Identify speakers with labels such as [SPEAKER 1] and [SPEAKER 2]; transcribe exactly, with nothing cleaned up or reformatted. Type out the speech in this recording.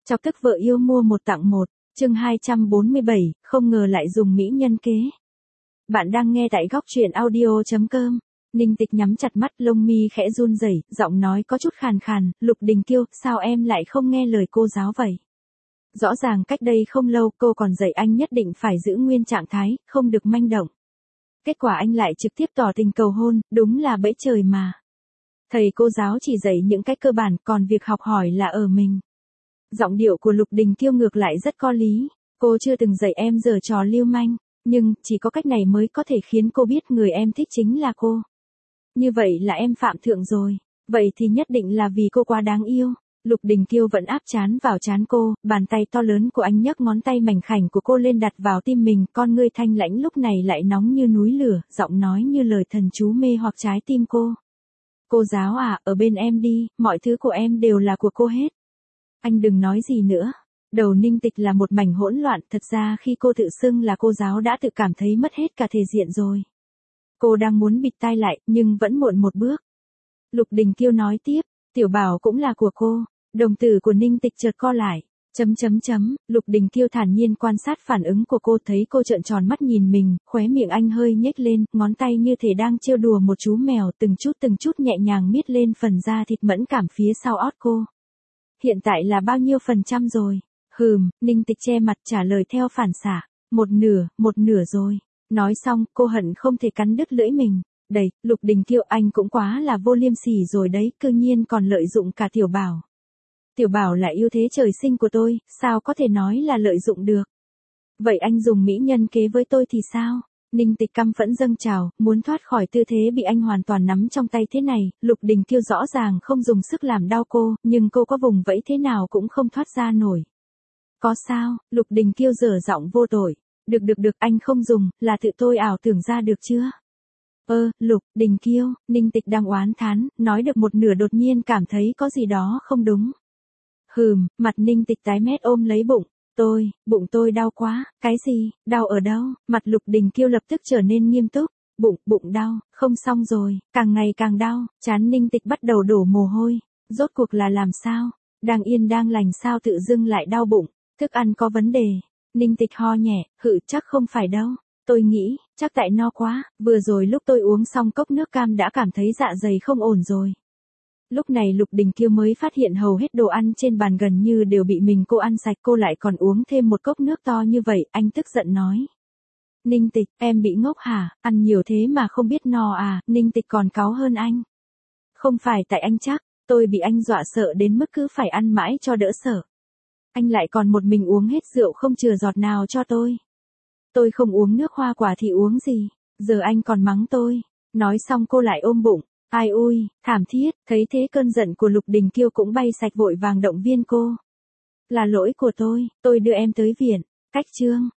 [SPEAKER 1] Chọc tức vợ yêu mua một tặng một, chương hai trăm bốn mươi bảy, không ngờ lại dùng mỹ nhân kế. Bạn đang nghe tại góc truyện audio chấm com. Ninh Tịch nhắm chặt mắt, lông mi khẽ run rẩy, giọng nói có chút khàn khàn, Lục Đình Kiêu, sao em lại không nghe lời cô giáo vậy? Rõ ràng cách đây không lâu cô còn dạy anh nhất định phải giữ nguyên trạng thái, không được manh động. Kết quả anh lại trực tiếp tỏ tình cầu hôn, đúng là bẫy trời mà. Thầy cô giáo chỉ dạy những cách cơ bản, còn việc học hỏi là ở mình. Giọng điệu của Lục Đình Kiêu ngược lại rất có lý, cô chưa từng dạy em giở trò lưu manh, nhưng chỉ có cách này mới có thể khiến cô biết người em thích chính là cô. Như vậy là em phạm thượng rồi, vậy thì nhất định là vì cô quá đáng yêu. Lục Đình Kiêu vẫn áp trán vào trán cô, bàn tay to lớn của anh nhấc ngón tay mảnh khảnh của cô lên đặt vào tim mình, con ngươi thanh lãnh lúc này lại nóng như núi lửa, giọng nói như lời thần chú mê hoặc trái tim cô. Cô giáo à, ở bên em đi, mọi thứ của em đều là của cô hết. Anh đừng nói gì nữa. Đầu Ninh Tịch là một mảnh hỗn loạn, thật ra khi cô tự xưng là cô giáo đã tự cảm thấy mất hết cả thể diện rồi. Cô đang muốn bịt tai lại, nhưng vẫn muộn một bước. Lục Đình Kiêu nói tiếp, Tiểu Bảo cũng là của cô. Đồng tử của Ninh Tịch chợt co lại. Chấm chấm chấm, Lục Đình Kiêu thản nhiên quan sát phản ứng của cô, thấy cô trợn tròn mắt nhìn mình, khóe miệng anh hơi nhếch lên, ngón tay như thể đang trêu đùa một chú mèo, từng chút từng chút nhẹ nhàng miết lên phần da thịt mẫn cảm phía sau ót cô. Hiện tại là bao nhiêu phần trăm rồi? Hừm, Ninh Tịch che mặt trả lời theo phản xạ. Một nửa, một nửa rồi. Nói xong, cô hận không thể cắn đứt lưỡi mình. Đầy, Lục Đình Kiêu, anh cũng quá là vô liêm sỉ rồi đấy, cư nhiên còn lợi dụng cả Tiểu Bảo. Tiểu Bảo là ưu thế trời sinh của tôi, sao có thể nói là lợi dụng được? Vậy anh dùng mỹ nhân kế với tôi thì sao? Ninh Tịch căm phẫn dâng trào, muốn thoát khỏi tư thế bị anh hoàn toàn nắm trong tay thế này, Lục Đình Kiêu rõ ràng không dùng sức làm đau cô, nhưng cô có vùng vẫy thế nào cũng không thoát ra nổi. Có sao? Lục Đình Kiêu dở giọng vô tội. Được được được, anh không dùng, là tự tôi ảo tưởng ra được chưa? Ơ, Lục Đình Kiêu, Ninh Tịch đang oán thán, nói được một nửa đột nhiên cảm thấy có gì đó không đúng. Hừm, mặt Ninh Tịch tái mét ôm lấy bụng. Tôi, bụng tôi đau quá, cái gì, đau ở đâu? Mặt Lục Đình Kiêu lập tức trở nên nghiêm túc. Bụng, bụng đau, không xong rồi, càng ngày càng đau, trán Ninh Tịch bắt đầu đổ mồ hôi. Rốt cuộc là làm sao? Đang yên đang lành sao tự dưng lại đau bụng? Thức ăn có vấn đề. Ninh Tịch ho nhẹ, hự chắc không phải đâu. Tôi nghĩ, chắc tại no quá, vừa rồi lúc tôi uống xong cốc nước cam đã cảm thấy dạ dày không ổn rồi. Lúc này Lục Đình Kiêu mới phát hiện hầu hết đồ ăn trên bàn gần như đều bị mình cô ăn sạch, cô lại còn uống thêm một cốc nước to như vậy, anh tức giận nói. Ninh Tịch, em bị ngốc hả, ăn nhiều thế mà không biết no à? Ninh Tịch còn cáu hơn anh. Không phải tại anh chắc, tôi bị anh dọa sợ đến mức cứ phải ăn mãi cho đỡ sợ. Anh lại còn một mình uống hết rượu không chừa giọt nào cho tôi. Tôi không uống nước hoa quả thì uống gì, giờ anh còn mắng tôi. Nói xong cô lại ôm bụng. Ai ui, thảm thiết, thấy thế cơn giận của Lục Đình Kiêu cũng bay sạch, vội vàng động viên cô. Là lỗi của tôi, tôi đưa em tới viện. Cách chương.